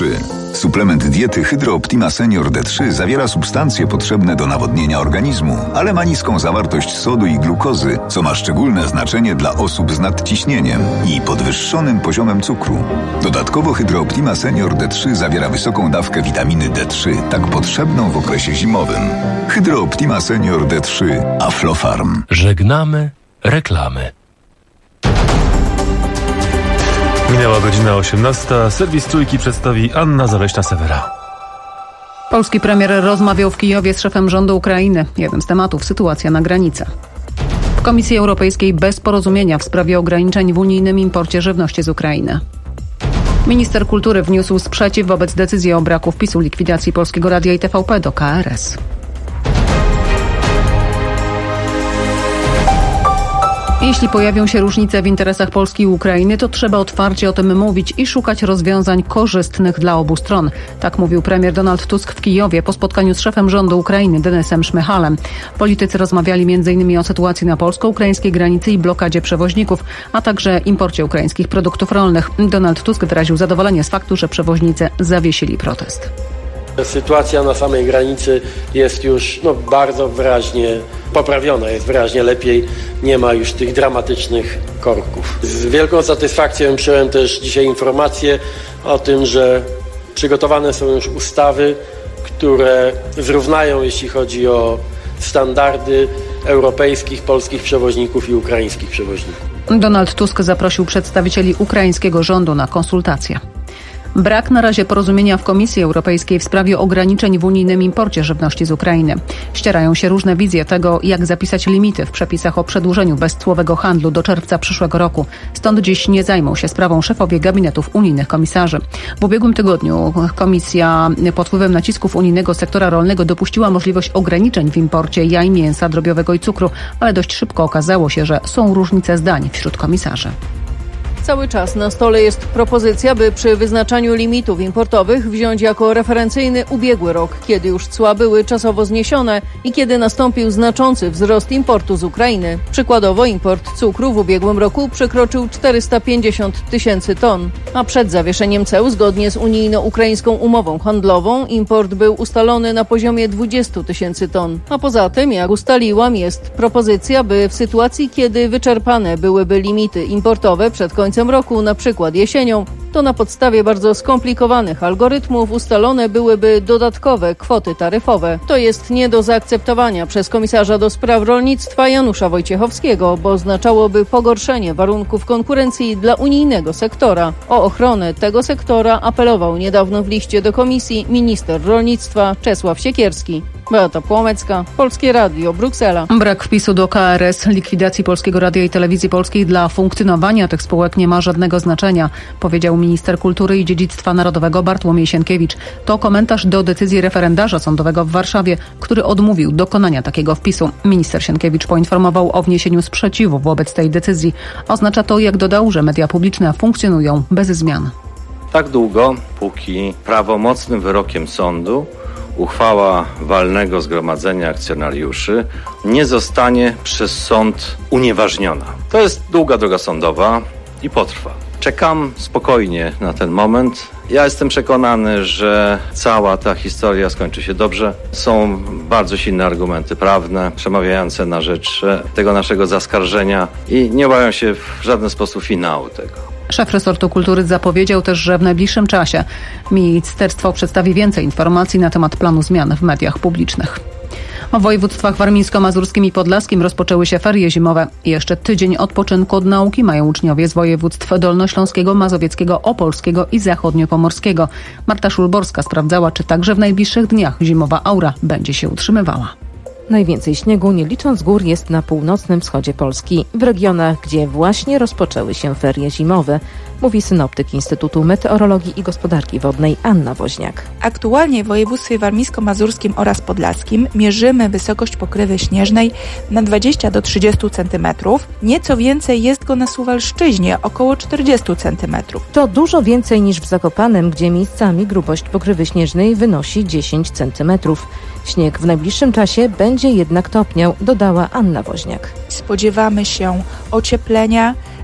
D3. Suplement diety Hydro Optima Senior D3 zawiera substancje potrzebne do nawodnienia organizmu, ale ma niską zawartość sodu i glukozy, co ma szczególne znaczenie dla osób z nadciśnieniem i podwyższonym poziomem cukru. Dodatkowo Hydro Optima Senior D3 zawiera wysoką dawkę witaminy D3, tak potrzebną w okresie zimowym. Hydro Optima Senior D3 Aflofarm. Żegnamy reklamy. Minęła godzina 18. Serwis Trójki przedstawi Anna Zaleśna-Sewera. Polski premier rozmawiał w Kijowie z szefem rządu Ukrainy. Jeden z tematów: sytuacja na granicy. W Komisji Europejskiej bez porozumienia w sprawie ograniczeń w unijnym imporcie żywności z Ukrainy. Minister kultury wniósł sprzeciw wobec decyzji o braku wpisu likwidacji Polskiego Radia i TVP do KRS. Jeśli pojawią się różnice w interesach Polski i Ukrainy, to trzeba otwarcie o tym mówić i szukać rozwiązań korzystnych dla obu stron. Tak mówił premier Donald Tusk w Kijowie po spotkaniu z szefem rządu Ukrainy Denysem Szmyhalem. Politycy rozmawiali m.in. o sytuacji na polsko-ukraińskiej granicy i blokadzie przewoźników, a także imporcie ukraińskich produktów rolnych. Donald Tusk wyraził zadowolenie z faktu, że przewoźnicy zawiesili protest. Sytuacja na samej granicy jest już bardzo wyraźnie poprawiona, jest wyraźnie lepiej, nie ma już tych dramatycznych korków. Z wielką satysfakcją przyjąłem też dzisiaj informację o tym, że przygotowane są już ustawy, które zrównają, jeśli chodzi o standardy europejskich, polskich przewoźników i ukraińskich przewoźników. Donald Tusk zaprosił przedstawicieli ukraińskiego rządu na konsultacje. Brak na razie porozumienia w Komisji Europejskiej w sprawie ograniczeń w unijnym imporcie żywności z Ukrainy. Ścierają się różne wizje tego, jak zapisać limity w przepisach o przedłużeniu bezcłowego handlu do czerwca przyszłego roku. Stąd dziś nie zajmą się sprawą szefowie gabinetów unijnych komisarzy. W ubiegłym tygodniu Komisja pod wpływem nacisków unijnego sektora rolnego dopuściła możliwość ograniczeń w imporcie jaj, mięsa drobiowego i cukru, ale dość szybko okazało się, że są różnice zdań wśród komisarzy. Cały czas na stole jest propozycja, by przy wyznaczaniu limitów importowych wziąć jako referencyjny ubiegły rok, kiedy już cła były czasowo zniesione i kiedy nastąpił znaczący wzrost importu z Ukrainy. Przykładowo import cukru w ubiegłym roku przekroczył 450 000 ton, a przed zawieszeniem ceł zgodnie z unijno-ukraińską umową handlową import był ustalony na poziomie 20 000 ton. A poza tym, jak ustaliłam, jest propozycja, by w sytuacji, kiedy wyczerpane byłyby limity importowe przed końcem roku, na przykład jesienią, to na podstawie bardzo skomplikowanych algorytmów ustalone byłyby dodatkowe kwoty taryfowe. To jest nie do zaakceptowania przez komisarza do spraw rolnictwa Janusza Wojciechowskiego, bo oznaczałoby pogorszenie warunków konkurencji dla unijnego sektora. O ochronę tego sektora apelował niedawno w liście do komisji minister rolnictwa Czesław Siekierski. Beata Płomecka, Polskie Radio, Bruksela. Brak wpisu do KRS, likwidacji Polskiego Radia i Telewizji Polskiej dla funkcjonowania tych spółek nie ma żadnego znaczenia, powiedział minister kultury i dziedzictwa narodowego Bartłomiej Sienkiewicz. To komentarz do decyzji referendarza sądowego w Warszawie, który odmówił dokonania takiego wpisu. Minister Sienkiewicz poinformował o wniesieniu sprzeciwu wobec tej decyzji. Oznacza to, jak dodał, że media publiczne funkcjonują bez zmian. Tak długo, póki prawomocnym wyrokiem sądu uchwała walnego zgromadzenia akcjonariuszy nie zostanie przez sąd unieważniona. To jest długa droga sądowa i potrwa. Czekam spokojnie na ten moment. Ja jestem przekonany, że cała ta historia skończy się dobrze. Są bardzo silne argumenty prawne przemawiające na rzecz tego naszego zaskarżenia i nie obawiam się w żaden sposób finału tego. Szef resortu kultury zapowiedział też, że w najbliższym czasie ministerstwo przedstawi więcej informacji na temat planu zmian w mediach publicznych. W województwach warmińsko-mazurskim i podlaskim rozpoczęły się ferie zimowe. Jeszcze tydzień odpoczynku od nauki mają uczniowie z województw dolnośląskiego, mazowieckiego, opolskiego i zachodniopomorskiego. Marta Szulborska sprawdzała, czy także w najbliższych dniach zimowa aura będzie się utrzymywała. Najwięcej śniegu, nie licząc gór, jest na północnym wschodzie Polski, w regionach, gdzie właśnie rozpoczęły się ferie zimowe, mówi synoptyk Instytutu Meteorologii i Gospodarki Wodnej Anna Woźniak. Aktualnie w województwie warmińsko-mazurskim oraz podlaskim mierzymy wysokość pokrywy śnieżnej na 20 do 30 cm. Nieco więcej jest go na Suwalszczyźnie, około 40 cm. To dużo więcej niż w Zakopanem, gdzie miejscami grubość pokrywy śnieżnej wynosi 10 cm. Śnieg w najbliższym czasie będzie jednak topniał, dodała Anna Woźniak. Spodziewamy się ocieplenia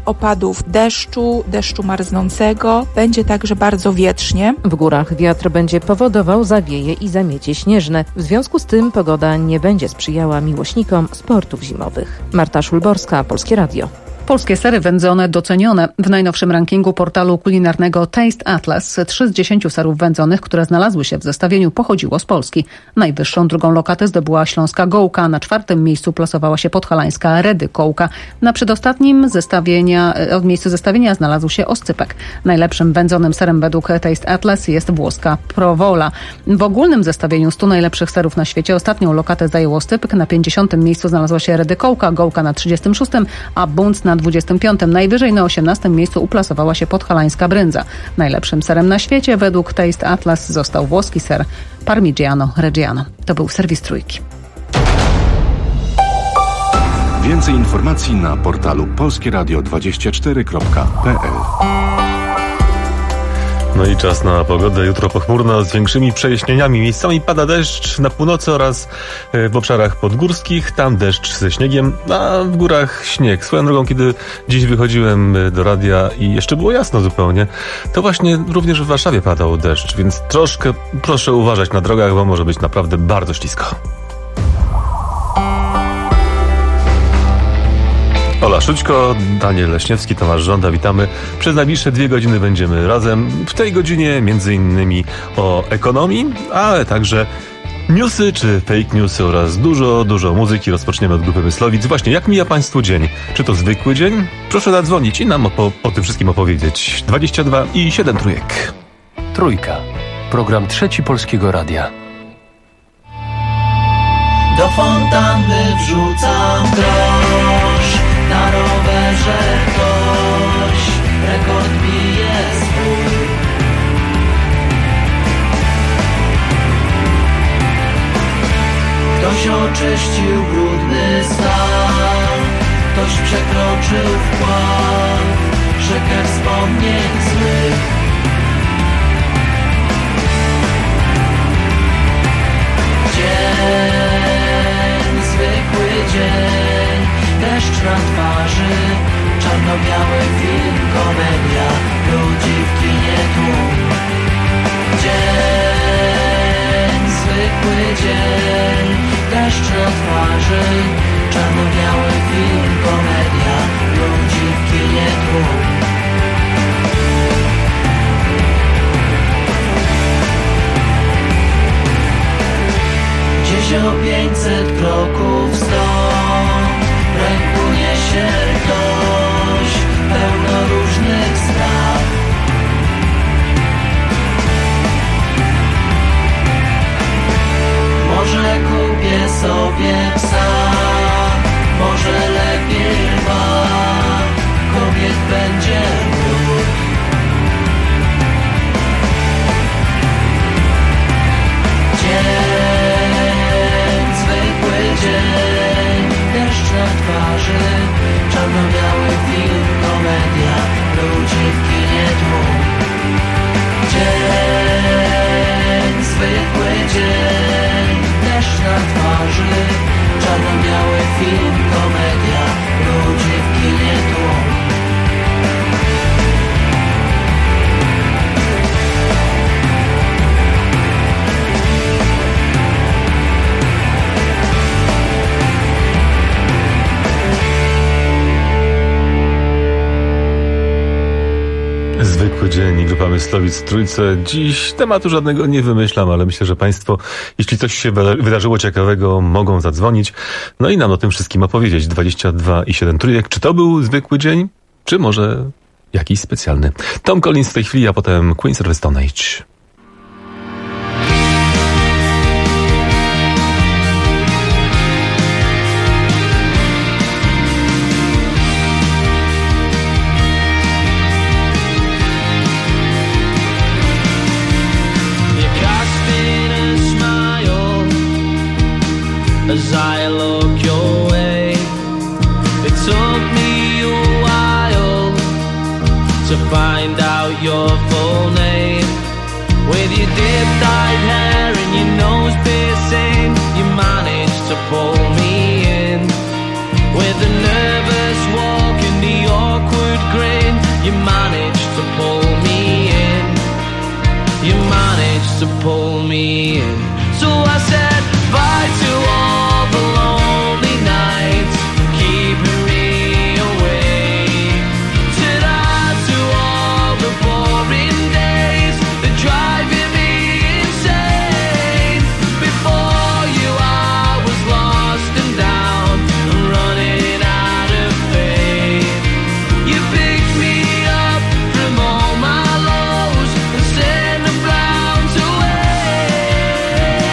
opadów deszczu marznącego. Będzie także bardzo wietrznie. W górach wiatr będzie powodował zawieje i zamiecie śnieżne. W związku z tym pogoda nie będzie sprzyjała miłośnikom sportów zimowych. Marta Szulborska, Polskie Radio. Polskie sery wędzone docenione. W najnowszym rankingu portalu kulinarnego Taste Atlas 3 z 10 serów wędzonych, które znalazły się w zestawieniu, pochodziło z Polski. Najwyższą drugą lokatę zdobyła śląska Gołka, na 4. miejscu plasowała się podhalańska Redy Kołka. Na przedostatnim miejscu zestawienia znalazł się oscypek. Najlepszym wędzonym serem według Taste Atlas jest włoska Provola. W ogólnym zestawieniu 100 najlepszych serów na świecie ostatnią lokatę zajął oscypek. Na 50. miejscu znalazła się Redy Kołka, Gołka na 36., a Bunc na 25. Najwyżej na 18. miejscu uplasowała się podhalańska Bryndza. Najlepszym serem na świecie według Taste Atlas został włoski ser Parmigiano Reggiano. To był serwis Trójki. Więcej informacji na portalu polskieradio24.pl. No i czas na pogodę. Jutro pochmurno z większymi przejaśnieniami. Miejscami pada deszcz na północy oraz w obszarach podgórskich. Tam deszcz ze śniegiem, a w górach śnieg. Swoją drogą, kiedy dziś wychodziłem do radia i jeszcze było jasno zupełnie, to właśnie również w Warszawie padał deszcz, więc troszkę proszę uważać na drogach, bo może być naprawdę bardzo ślisko. Ola Szućko, Daniel Leśniewski, Tomasz Żąda, witamy. Przez najbliższe 2 godziny będziemy razem. W tej godzinie między innymi o ekonomii, ale także newsy czy fake newsy oraz dużo muzyki. Rozpoczniemy od grupy Myslowic. Właśnie, jak mija Państwu dzień? Czy to zwykły dzień? Proszę zadzwonić i nam o tym wszystkim opowiedzieć. 22 i 7 trójek. Trójka. Program Trzeci Polskiego Radia. Do fontanny wrzucam grosz, na rowerze ktoś rekord bije swój. Ktoś oczyścił brudny stan, ktoś przekroczył wpław, rzekę wspomnień złych. Dzień, zwykły dzień, deszcz na twarzy, czarno-biały film, komedia, ludzi w kinie tłum. Dzień, zwykły dzień, deszcz na twarzy, czarno-biały film, komedia, ludzi w kinie tłum. Gdzieś o 500 kroków stąd w ręku niesie ktoś pełno różnych spraw. Może kupię sobie psa, może lepiej lwa, kobiet będzie brud. Dzień, deszcz na twarzy, czarno-biały film, komedia, ludzi w kinie tłum. Dzień, zwykły dzień, deszcz na twarzy, czarno-biały film, komedia, ludzi w kinie tłum. Zwykły dzień i grupa Myslowic Trójce. Dziś tematu żadnego nie wymyślam, ale myślę, że Państwo, jeśli coś się wydarzyło ciekawego, mogą zadzwonić. No i nam o tym wszystkim opowiedzieć. 22 i 7 trójek. Czy to był zwykły dzień? Czy może jakiś specjalny? Tom Collins w tej chwili, a potem Queens of the Stone Age. As I look your way, it took me a while to find out your full name. With your dip-dyed hair and your nose piercing, you managed to pull me in. With a nervous walk and the awkward managed to pull me in. So I said bye to all the lonely nights, keeping me awake. Said I to all the boring days, the driving me insane. Before you I was lost and down, running out of faith. You picked me up from all my lows and sent the clowns away.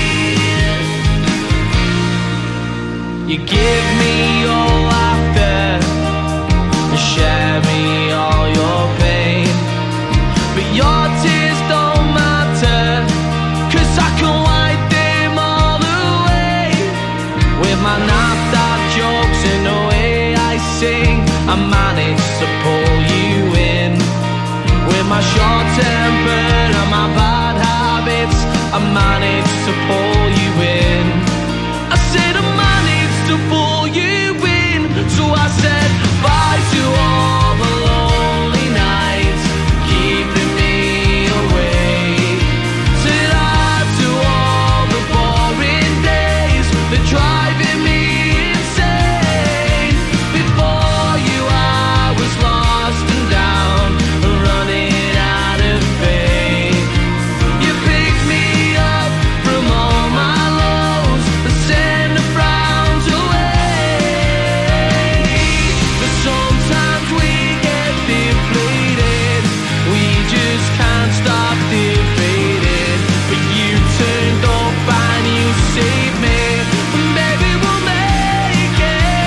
You give me your laughter, you share me all your pain, but your tears don't matter, 'cause I can wipe them all away. With my knocked out jokes and the way I sing, I managed to pull you in. With my short temper and my bad habits, I managed to pull you in. I said I managed to pull you in. So I said bye to all the lonely nights, keeping me awake. Said I to all the boring days, the driving me insane. Before you I was lost and down, running out of faith. You picked me up from all my lows and sent the frowns away. But sometimes we get deflated, we just can't stop defeated. But you turned up and you saved me, and baby we'll make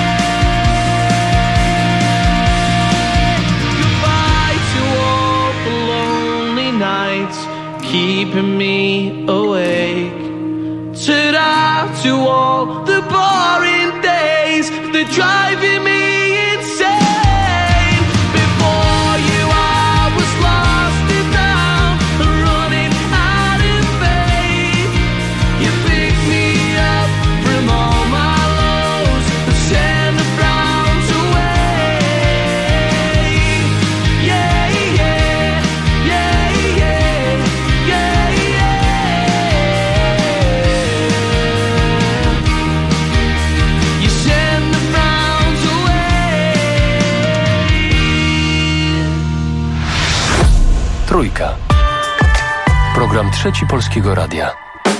it. Goodbye to all the lonely nights, keeping me awake. Ta-da to all the boring days, they're driving me insane. Before you I was lost and down, running out of faith. You picked me up from all my lows and sent the frowns away. Yeah, yeah, yeah, yeah, yeah, yeah. You sent the frowns away. Trójka. Program Trzeci Polskiego Radia.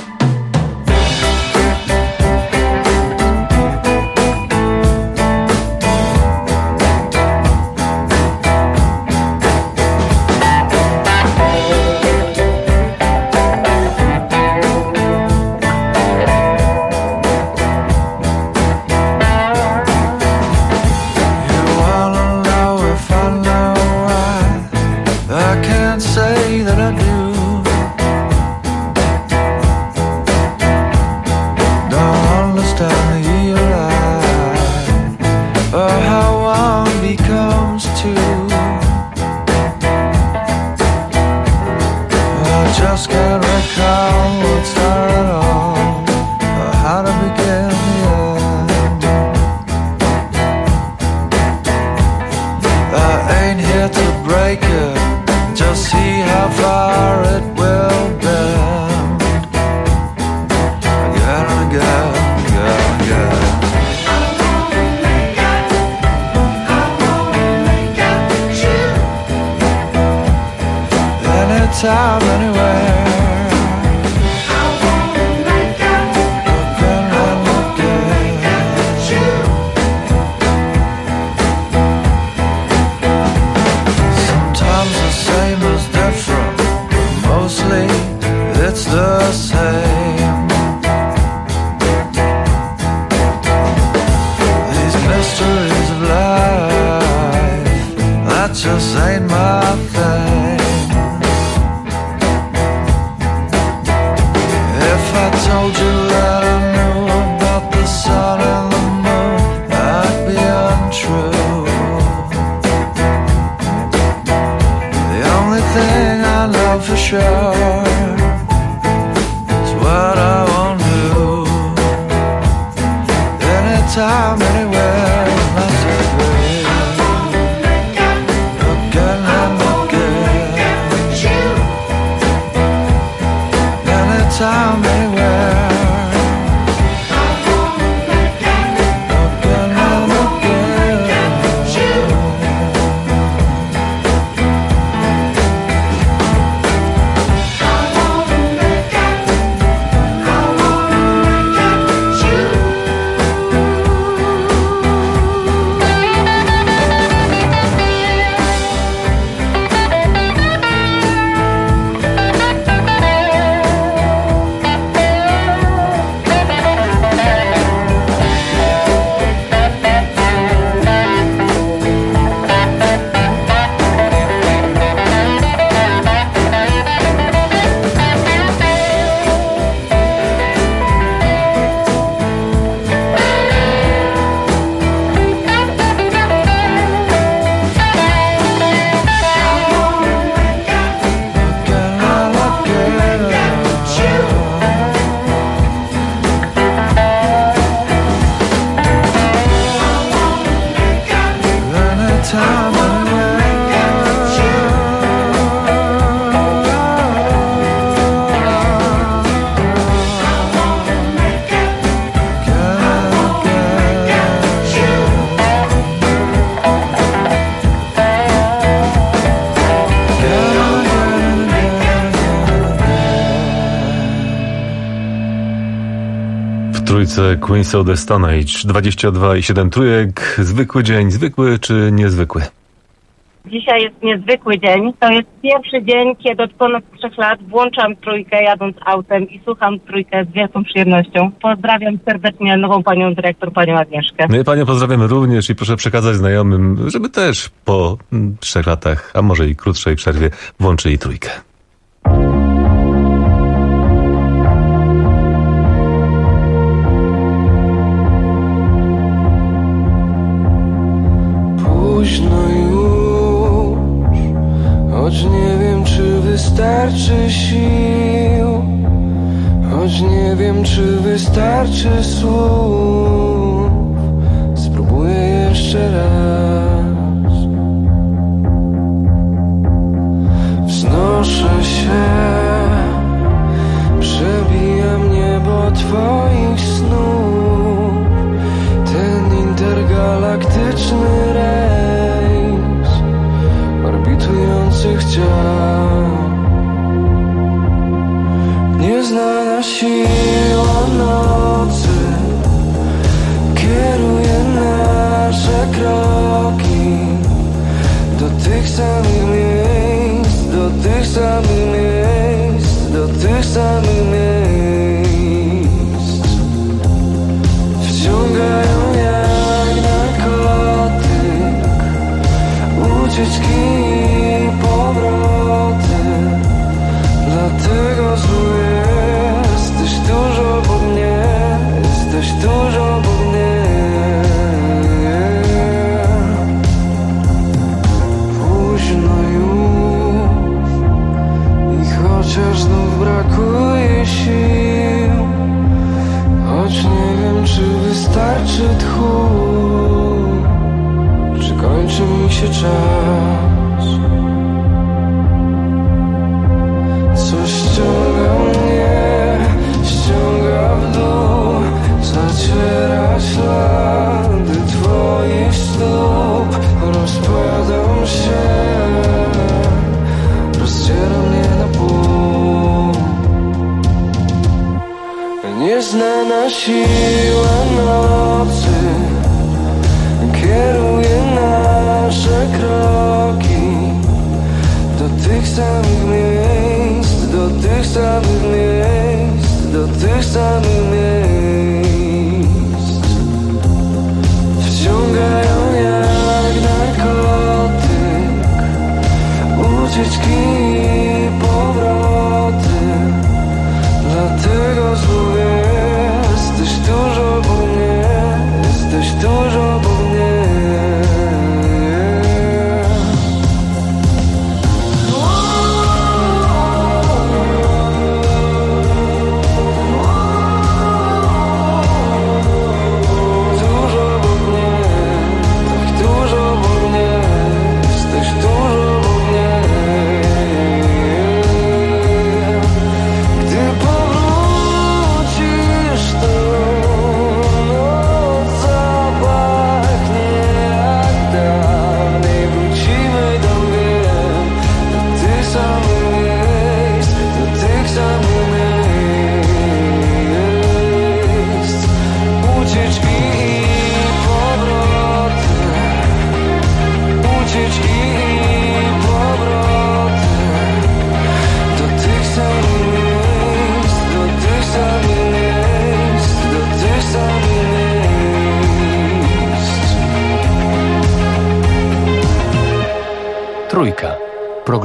You wanna know if I know why? I can't say that I do. Don't understand the lie, or how one becomes two. I just can't recall what started all, or how to begin the end. I ain't here to break it, just see how far it will bend. Again and again, again and again. Anytime, anywhere. Again and again. Sometimes the same is different, but mostly it's the same. These mysteries of life, that just ain't my thing. If I told you that I knew about the sun and the moon, I'd be untrue. The only thing I know for sure is what I won't do. Anytime, anywhere, must agree. Again and again. tell me where. Trójce Queens of the Stone Age, 22,7 trójek. Zwykły dzień, zwykły czy niezwykły? Dzisiaj jest niezwykły dzień. To jest pierwszy dzień, kiedy od ponad 3 lat włączam trójkę jadąc autem i słucham trójkę z wielką przyjemnością. Pozdrawiam serdecznie nową panią dyrektor, panią Agnieszkę. My panią pozdrawiamy również i proszę przekazać znajomym, żeby też po 3 latach, a może i krótszej przerwie włączyli trójkę. Późno już, choć nie wiem, czy wystarczy sił, choć nie wiem, czy wystarczy słów. Spróbuję jeszcze raz. Wznoszę się, przebijam niebo twoich snów. Ten intergalaktyczny rejs orbitujących ciał. Nieznana siła nocy kieruje nasze kroki do tych samych miejsc, do tych samych miejsc, do tych samych miejsc. Wciągają jak narkotyk, ucieczki i powroty. Dlatego zły jesteś tuż obok mnie, jesteś tuż obok mnie. Późno już i chociaż znów brakuje sił, choć nie wiem, czy wystarczy tchu, czy kończy mi się czas. Coś ściąga mnie, ściąga w dół, zaciera ślady twoich stóp. Rozpadam się, rozdziera mnie na pół. Nieznana siła nocy kieruje nasze kroki do tych samych miejsc, do tych samych miejsc, do tych samych miejsc. Wciągają jak narkotyk, ucieczki i powroty. Dlatego zły jesteś tuż obok mnie, jesteś tuż obok mnie.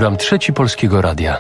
Program Trzeci Polskiego Radia.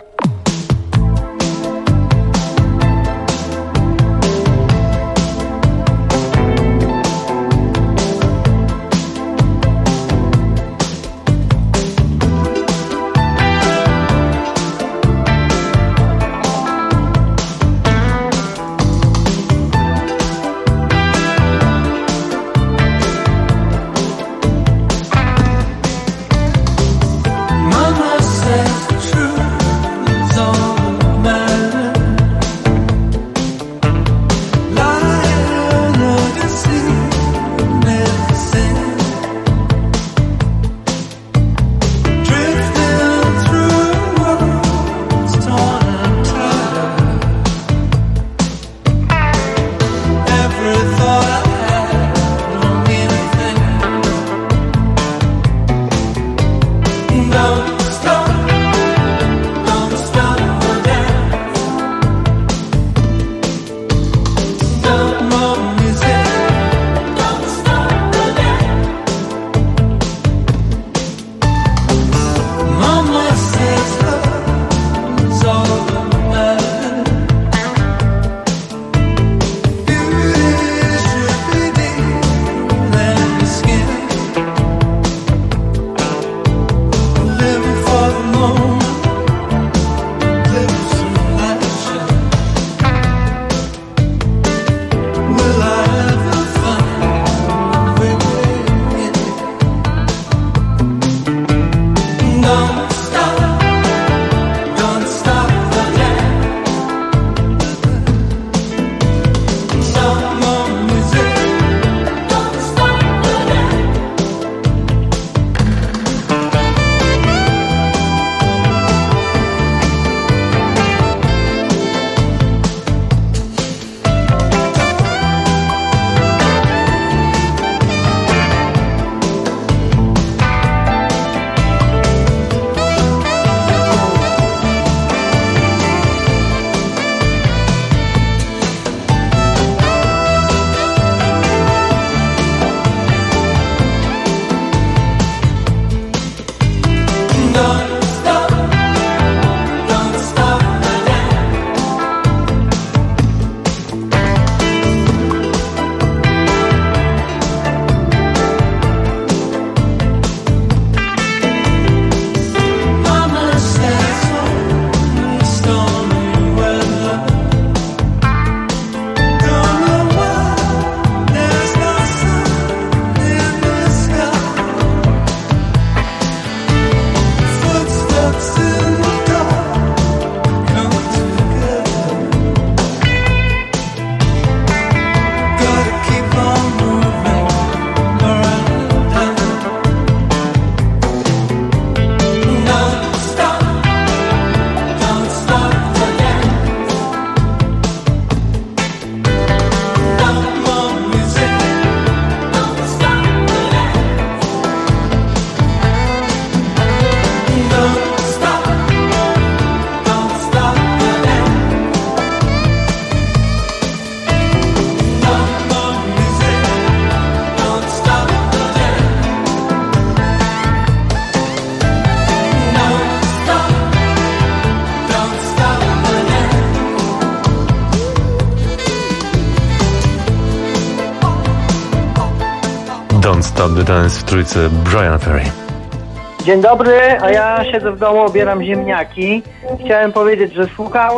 Don't Stop the Dance w trójce Bryan Ferry. Dzień dobry, a ja siedzę w domu, obieram ziemniaki. Chciałem powiedzieć, że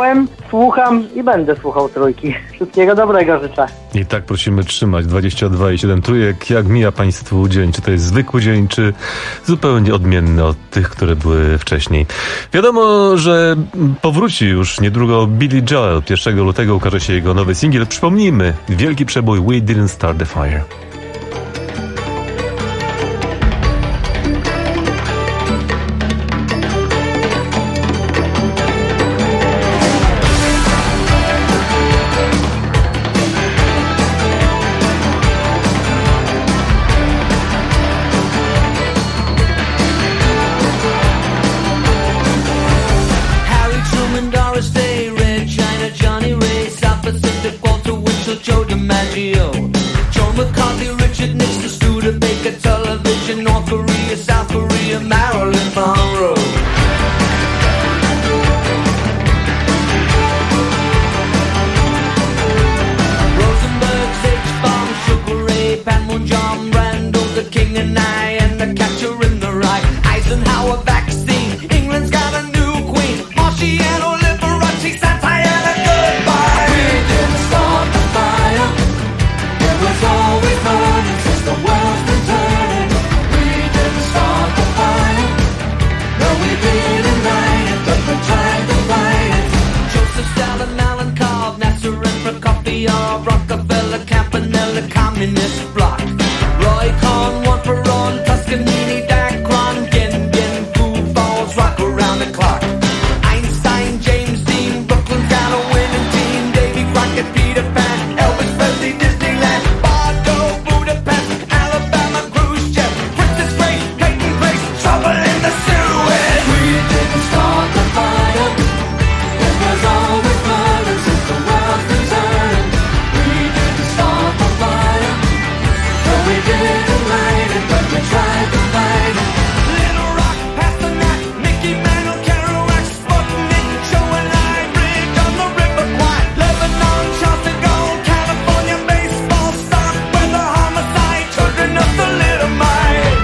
słucham i będę słuchał trójki. Wszystkiego dobrego życzę. I tak prosimy trzymać 22,7 trójek. Jak mija Państwu dzień? Czy to jest zwykły dzień, czy zupełnie odmienny od tych, które były wcześniej? Wiadomo, że powróci już niedługo Billy Joel. 1 lutego ukaże się jego nowy singiel. Przypomnijmy, wielki przebój We Didn't Start the Fire. Joe DiMaggio, Joe McCarthy. Stalin, Allen Cobb, Nasser and Prokofiev, Rockefeller, Campanella, Communist Bloc, Roy Cohn, one for on, Toscanini, Dacron, Gen, Food Balls, rock around the clock. Einstein, James Dean, Brooklyn's got a winning team, Davy Crockett, Peter Pan, Elvis Presley, Disneyland, Bardo, Budapest, Alabama, Khrushchev, Princess Grace, Peyton Place, trouble in the Suez. We didn't start the fire. It was always burning since the world's been turning. We didn't start the fire. No, we didn't light it, but we tried to fight it. Little Rock, Pasternak, Mickey Mantle, Kerouac, Sputnik, Joe and I rigged on the River Kwai. Lebanon, Charles de Gaulle, California, baseball stars, weather, homicide, children of the Little Mite.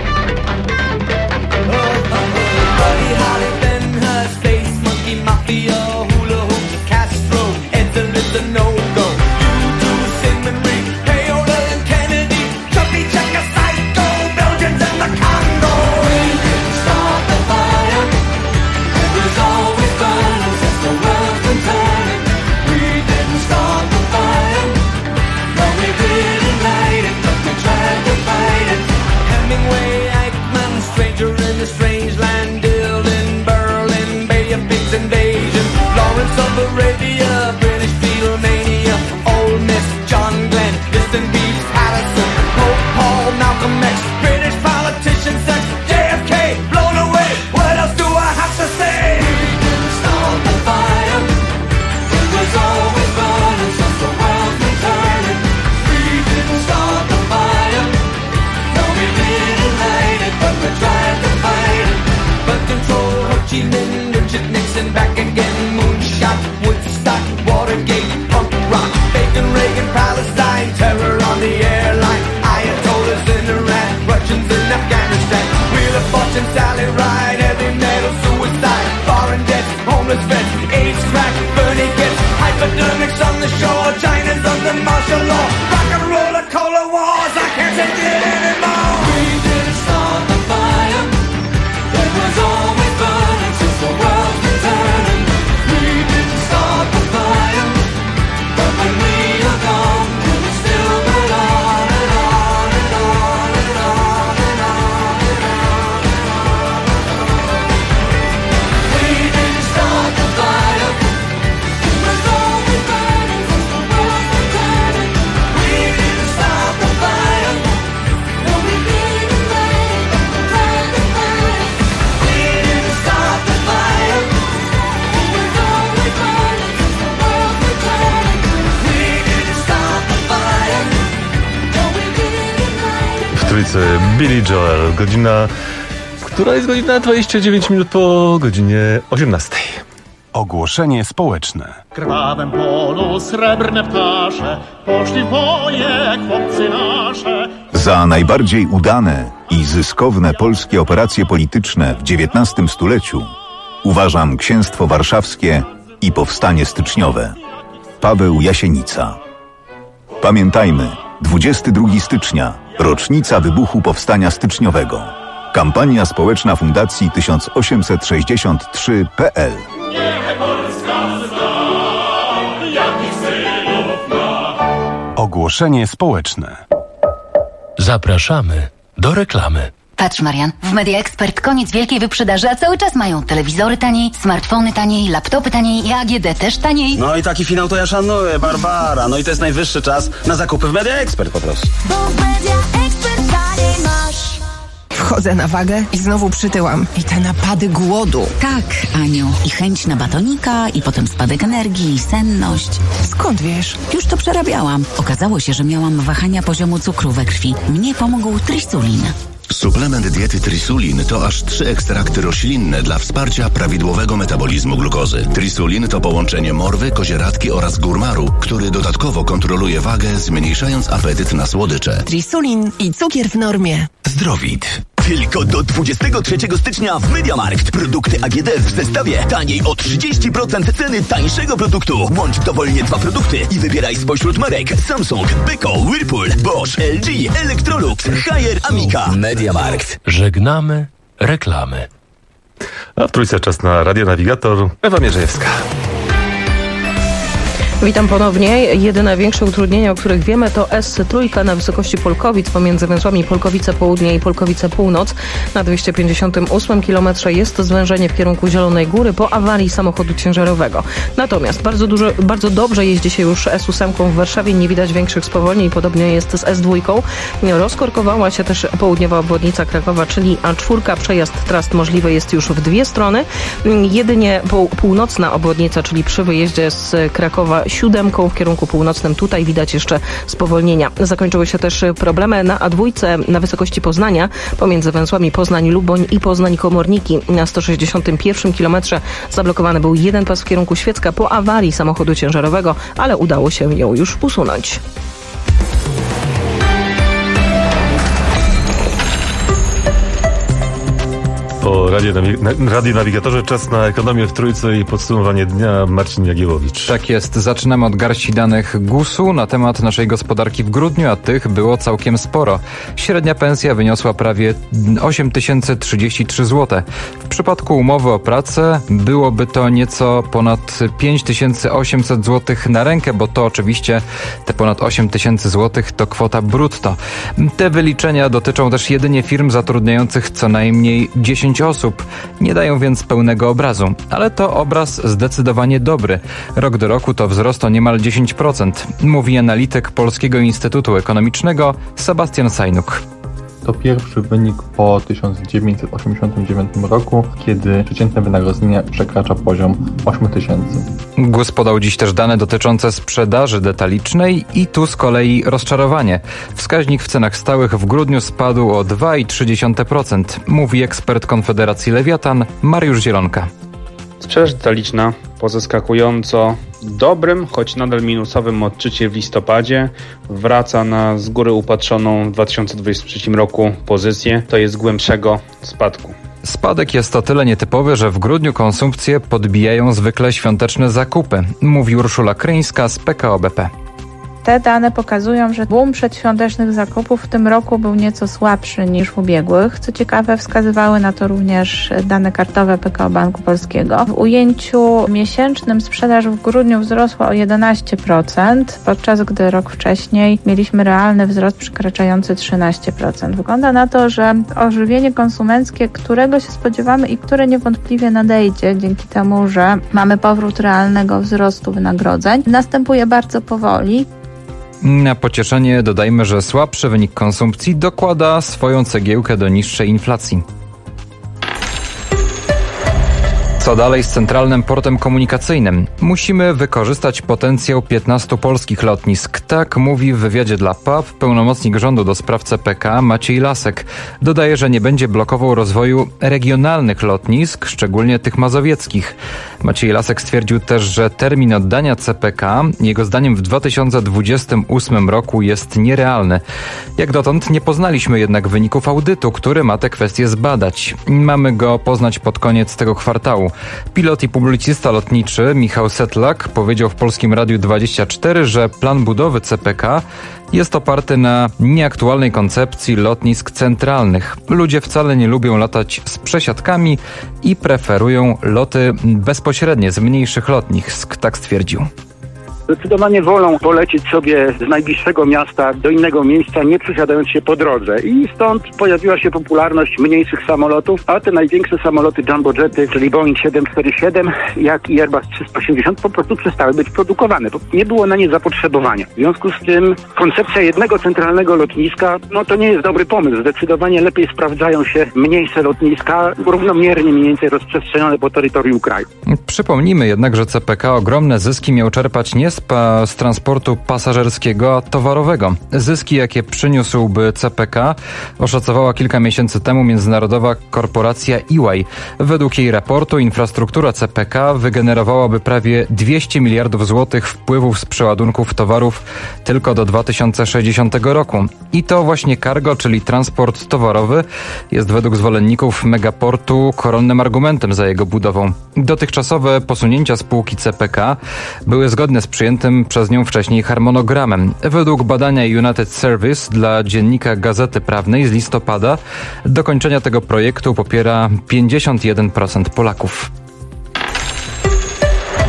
Buddy Holly, Ben Hur, Space Monkey, Mafia, Hula Hoops, Castro, Edsel is a no-go. U2, Sigmund Freud, Paola and Kennedy, Chubby Checker, Psycho, Belgians and the Congo. We didn't start the fire. It was always burning since the world's been turning. We didn't start the fire. No, we didn't light it, but we tried to fight it. Hemingway, Eichmann, stranger in a strange land, Dylan, Berlin, Bay of Pigs invasion, Lawrence of Arabia, British Beatlemania, Ole Miss, John Glenn, Distant Beach, Patterson, Pope Paul, Malcolm X, British politician sex, JFK, blown away. What else do I have to say? We didn't start the fire. It was always burning since the world's been turning. We didn't start the fire. No, we didn't light it, but we tried to fight it. But control, Ho Chi Minh, Richard Nixon, back again, moonshot, Woodstock, Watergate, punk rock, Bacon, Reagan, Palestine, terror on the airline, Ayatollahs in Iran, Russians in Afghanistan, Wheel of Fortune, Sally Ride, heavy metal, suicide, foreign debts, homeless vets, AIDS, crack, Bernie gets, hypodermics on the shore, China's under martial law, rock and roll, cola wars, I can't take it anymore. We didn't start the fire. It was always burning since the world's been turning. We didn't start the fire, but when we are gone, it will still burn on and on and on and on and on and on and on. We didn't start the fire. It was always burning since the world's been turning. We didn't start the fire. No, we didn't light it, but we tried to fight it. We didn't start the fire. It was always burning since the world's been turning. We didn't start the fire. No, we didn't light it. W trójce Billy Joel. Która jest godzina 29 minut po godzinie 18. Ogłoszenie społeczne. Krwawym polu srebrne ptasze, poszli w boje chłopcy nasze. Za najbardziej udane i zyskowne polskie operacje polityczne w XIX stuleciu uważam Księstwo Warszawskie i Powstanie Styczniowe. Paweł Jasienica. Pamiętajmy, 22 stycznia, rocznica wybuchu Powstania Styczniowego. Kampania społeczna Fundacji 1863.pl. Niech Polska zna, jakich synów ma. Ogłoszenie społeczne. Zapraszamy do reklamy. Patrz, Marian, w Media Expert koniec wielkiej wyprzedaży, a cały czas mają telewizory taniej, smartfony taniej, laptopy taniej i AGD też taniej. No i taki finał to ja szanuję, Barbara. No i to jest najwyższy czas na zakupy w Media Expert po prostu. Bo w Media Expert taniej masz. Wchodzę na wagę i znowu przytyłam. I te napady głodu. Tak, Aniu. I chęć na batonika, i potem spadek energii, i senność. Skąd wiesz? Już to przerabiałam. Okazało się, że miałam wahania poziomu cukru we krwi. Mnie pomógł Trisulin. Suplement diety Trisulin to aż 3 ekstrakty roślinne dla wsparcia prawidłowego metabolizmu glukozy. Trisulin to połączenie morwy, kozieradki oraz górmaru, który dodatkowo kontroluje wagę, zmniejszając apetyt na słodycze. Trisulin i cukier w normie. Zdrowit. Tylko do 23 stycznia w MediaMarkt. Produkty AGD w zestawie taniej o 30% ceny tańszego produktu. Łącz dowolnie 2 produkty i wybieraj spośród marek Samsung, Beko, Whirlpool, Bosch, LG, Electrolux, Haier, Amica. MediaMarkt. Żegnamy reklamy. A w trójce czas na Radio Navigator. Ewa Mierzejewska. Witam ponownie. Jedyne większe utrudnienia, o których wiemy, to S3 na wysokości Polkowic pomiędzy węzłami Polkowice Południe i Polkowice Północ. Na 258 km jest zwężenie w kierunku Zielonej Góry po awarii samochodu ciężarowego. Natomiast bardzo dobrze jeździ się już S8 w Warszawie. Nie widać większych spowolnień. Podobnie jest z S2. Rozkorkowała się też południowa obwodnica Krakowa, czyli A4. Przejazd tras możliwy jest już w dwie strony. Jedynie północna obwodnica, czyli przy wyjeździe z Krakowa 7 w kierunku północnym. Tutaj widać jeszcze spowolnienia. Zakończyły się też problemy na A2 na wysokości Poznania pomiędzy węzłami Poznań-Luboń i Poznań-Komorniki. Na 161 km zablokowany był jeden pas w kierunku Świecka po awarii samochodu ciężarowego, ale udało się ją już usunąć. Po radionawigatorze czas na ekonomię w Trójce i podsumowanie dnia. Marcin Jagiełowicz. Tak jest. Zaczynamy od garści danych GUS-u na temat naszej gospodarki w grudniu, a tych było całkiem sporo. Średnia pensja wyniosła prawie 8033 zł. W przypadku umowy o pracę byłoby to nieco ponad 5800 zł na rękę, bo to oczywiście te ponad 8000 zł to kwota brutto. Te wyliczenia dotyczą też jedynie firm zatrudniających co najmniej 10 osób. Nie dają więc pełnego obrazu, ale to obraz zdecydowanie dobry. Rok do roku to wzrost o niemal 10%, mówi analityk Polskiego Instytutu Ekonomicznego Sebastian Sajnuk. To pierwszy wynik po 1989 roku, kiedy przeciętne wynagrodzenie przekracza poziom 8000. GUS podał dziś też dane dotyczące sprzedaży detalicznej i tu z kolei rozczarowanie. Wskaźnik w cenach stałych w grudniu spadł o 2,3%, mówi ekspert Konfederacji Lewiatan Mariusz Zielonka. Sprzedaż detaliczna po zaskakująco dobrym, choć nadal minusowym odczycie w listopadzie wraca na z góry upatrzoną w 2023 roku pozycję, to jest głębszego spadku. Spadek jest o tyle nietypowy, że w grudniu konsumpcję podbijają zwykle świąteczne zakupy, mówi Urszula Kryńska z PKO BP. Te dane pokazują, że boom przedświątecznych zakupów w tym roku był nieco słabszy niż w ubiegłych. Co ciekawe, wskazywały na to również dane kartowe PKO Banku Polskiego. W ujęciu miesięcznym sprzedaż w grudniu wzrosła o 11%, podczas gdy rok wcześniej mieliśmy realny wzrost przekraczający 13%. Wygląda na to, że ożywienie konsumenckie, którego się spodziewamy i które niewątpliwie nadejdzie dzięki temu, że mamy powrót realnego wzrostu wynagrodzeń, następuje bardzo powoli. Na pocieszenie dodajmy, że słabszy wynik konsumpcji dokłada swoją cegiełkę do niższej inflacji. Co dalej z Centralnym Portem Komunikacyjnym? Musimy wykorzystać potencjał 15 polskich lotnisk. Tak mówi w wywiadzie dla PAW pełnomocnik rządu do spraw CPK Maciej Lasek. Dodaje, że nie będzie blokował rozwoju regionalnych lotnisk, szczególnie tych mazowieckich. Maciej Lasek stwierdził też, że termin oddania CPK jego zdaniem w 2028 roku jest nierealny. Jak dotąd nie poznaliśmy jednak wyników audytu, który ma tę kwestię zbadać. Mamy go poznać pod koniec tego kwartału. Pilot i publicysta lotniczy Michał Setlak powiedział w Polskim Radiu 24, że plan budowy CPK jest oparty na nieaktualnej koncepcji lotnisk centralnych. Ludzie wcale nie lubią latać z przesiadkami i preferują loty bezpośrednie z mniejszych lotnisk, tak stwierdził. Zdecydowanie wolą polecieć sobie z najbliższego miasta do innego miejsca, nie przesiadając się po drodze. I stąd pojawiła się popularność mniejszych samolotów, a te największe samoloty jumbo-jety, czyli Boeing 747, jak i Airbus 380 po prostu przestały być produkowane. Nie było na nie zapotrzebowania. W związku z tym koncepcja jednego centralnego lotniska, to nie jest dobry pomysł. Zdecydowanie lepiej sprawdzają się mniejsze lotniska, równomiernie mniej więcej rozprzestrzenione po terytorium kraju. Przypomnijmy jednak, że CPK ogromne zyski miał czerpać nie z transportu pasażerskiego, a towarowego. Zyski, jakie przyniósłby CPK, oszacowała kilka miesięcy temu międzynarodowa korporacja EY. Według jej raportu infrastruktura CPK wygenerowałaby prawie 200 miliardów złotych wpływów z przeładunków towarów tylko do 2060 roku. I to właśnie cargo, czyli transport towarowy, jest według zwolenników megaportu koronnym argumentem za jego budową. Dotychczasowe posunięcia spółki CPK były zgodne z przyjętym przez nią wcześniej harmonogramem. Według badania United Service dla dziennika Gazety Prawnej z listopada dokończenia tego projektu popiera 51% Polaków.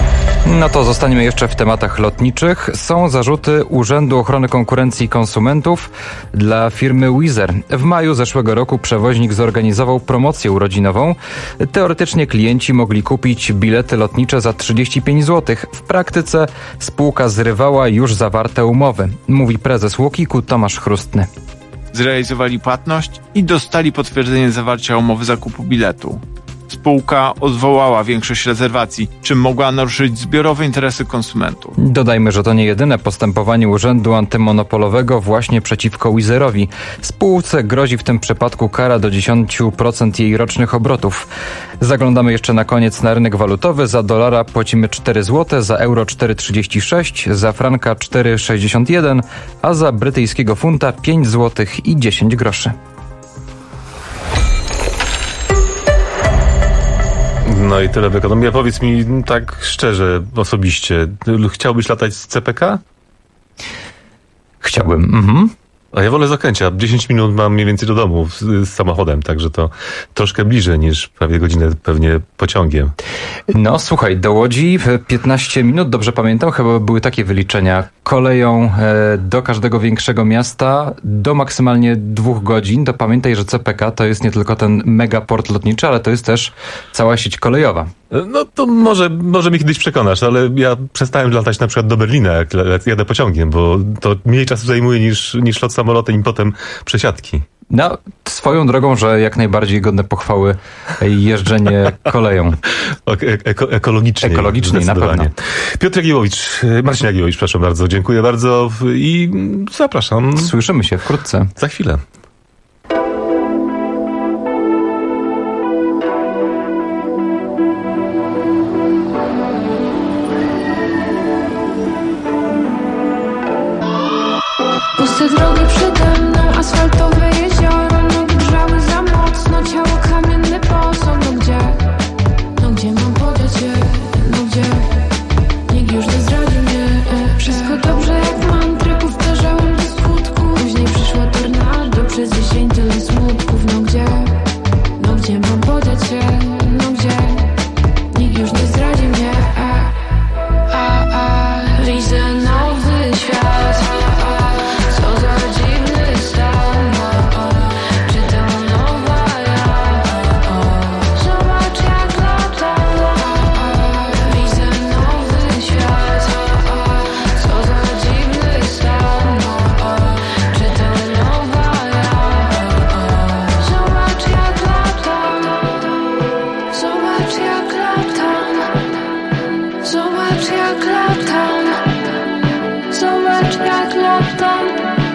No to zostaniemy jeszcze w tematach lotniczych. Są zarzuty Urzędu Ochrony Konkurencji i Konsumentów dla firmy Wizz Air. W maju zeszłego roku przewoźnik zorganizował promocję urodzinową. Teoretycznie klienci mogli kupić bilety lotnicze za 35 zł. W praktyce spółka zrywała już zawarte umowy, mówi prezes UOKiK-u Tomasz Chrustny. Zrealizowali płatność i dostali potwierdzenie zawarcia umowy zakupu biletu. Spółka odwołała większość rezerwacji, czym mogła naruszyć zbiorowe interesy konsumentów. Dodajmy, że to nie jedyne postępowanie Urzędu Antymonopolowego właśnie przeciwko Wizz Airowi. Spółce grozi w tym przypadku kara do 10% jej rocznych obrotów. Zaglądamy jeszcze na koniec na rynek walutowy. Za dolara płacimy 4 zł, za euro 4,36, za franka 4,61, a za brytyjskiego funta 5 zł i 10 groszy. No i tyle w ekonomii. Powiedz mi tak szczerze, osobiście, chciałbyś latać z CPK? Chciałbym. A ja wolę z Okęcia. 10 minut mam mniej więcej do domu z samochodem, także to troszkę bliżej niż prawie godzinę pewnie pociągiem. No słuchaj, do Łodzi 15 minut, dobrze pamiętam, chyba były takie wyliczenia. Koleją do każdego większego miasta do maksymalnie 2 godzin. To pamiętaj, że CPK to jest nie tylko ten megaport lotniczy, ale to jest też cała sieć kolejowa. No to może mnie kiedyś przekonasz, ale ja przestałem latać na przykład do Berlina, jak jadę pociągiem, bo to mniej czasu zajmuje niż lot samolotem i potem przesiadki. No, swoją drogą, że jak najbardziej godne pochwały jeżdżenie koleją. Ekologiczniej, na pewno. Marcin Jagiłowicz, przepraszam bardzo, dziękuję bardzo i zapraszam. Słyszymy się wkrótce. Za chwilę. Puste drogi przede mną, asfaltowe jezioro, nogi grzały za mocno, ciało kamienny posąg. No gdzie mam podać się, no gdzie? Nikt już nie zdradzi mnie. Wszystko dobrze jak mantrę powtarzałem do skutku. Później przyszło tornado, przez 10 tyle smutków. No gdzie mam podać się, no gdzie? Nikt już nie zdradzi mnie. Widzę nowy świat. Co za dziwny stan. Czy to nowa ja? Zobacz jak latam. Widzę nowy świat. Co za dziwny stan. Czy to nowa ja? Zobacz jak latam. Zobacz jak latam. Zobacz jak latam. Zobacz jak latam.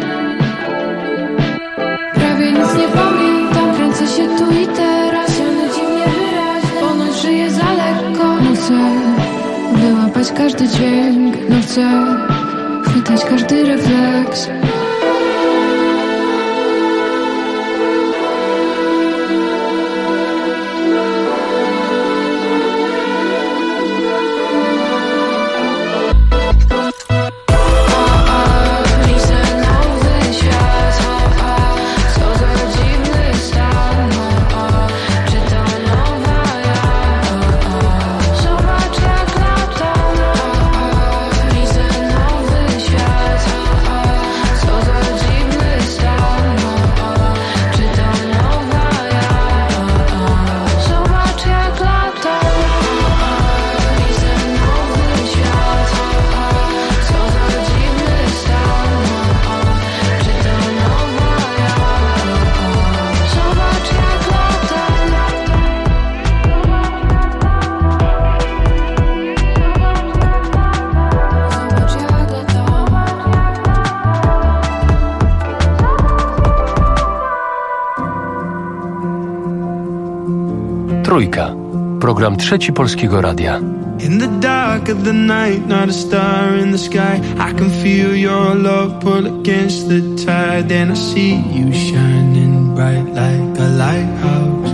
Prawie nic nie pamiętam, kręcę się tu i teraz. Ja dziwnie wyraźnie, ponoć żyję za lekko. No chcę wyłapać każdy dźwięk. No chcę chwytać każdy refleks. Trójka. Program Trzeci Polskiego Radia. In the dark of the night, not a star in the sky. I can feel your love pull against the tide. And I see you shining bright like a lighthouse.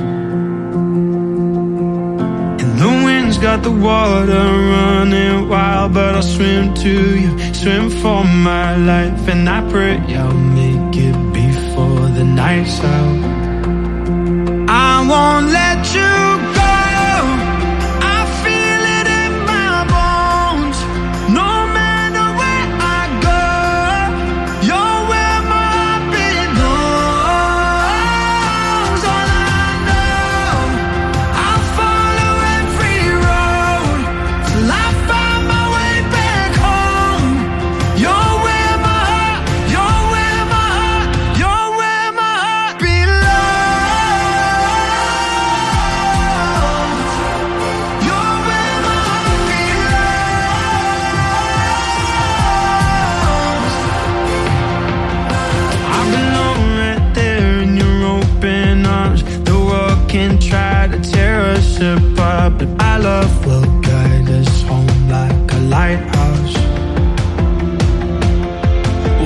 And the wind's got the water running wild, but I'll swim to you, swim for my life. And I pray I'll make it before the night's out. I won't let you go. I feel it in my bones.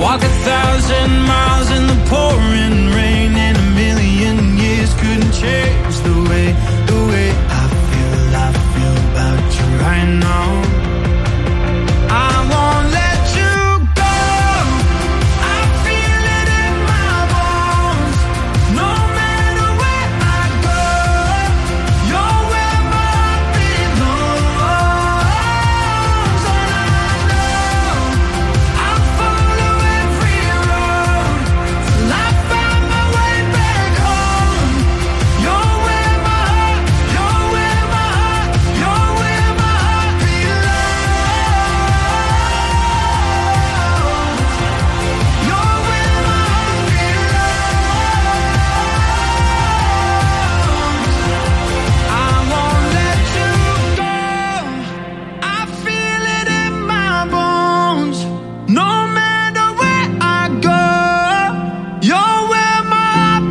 Walk 1,000 miles in the pouring rain, and 1,000,000 years couldn't change the way I feel about you right now. I won't let you go. I feel it in my bones. No matter where I go, you're where my heart belongs. And I know I'll follow every road till I find my way back home. You're where my heart, you're where my heart, you're where my heart belongs. You're where my heart belongs. I won't let you go. I feel it in my bones. No matter where I go, you're where my heart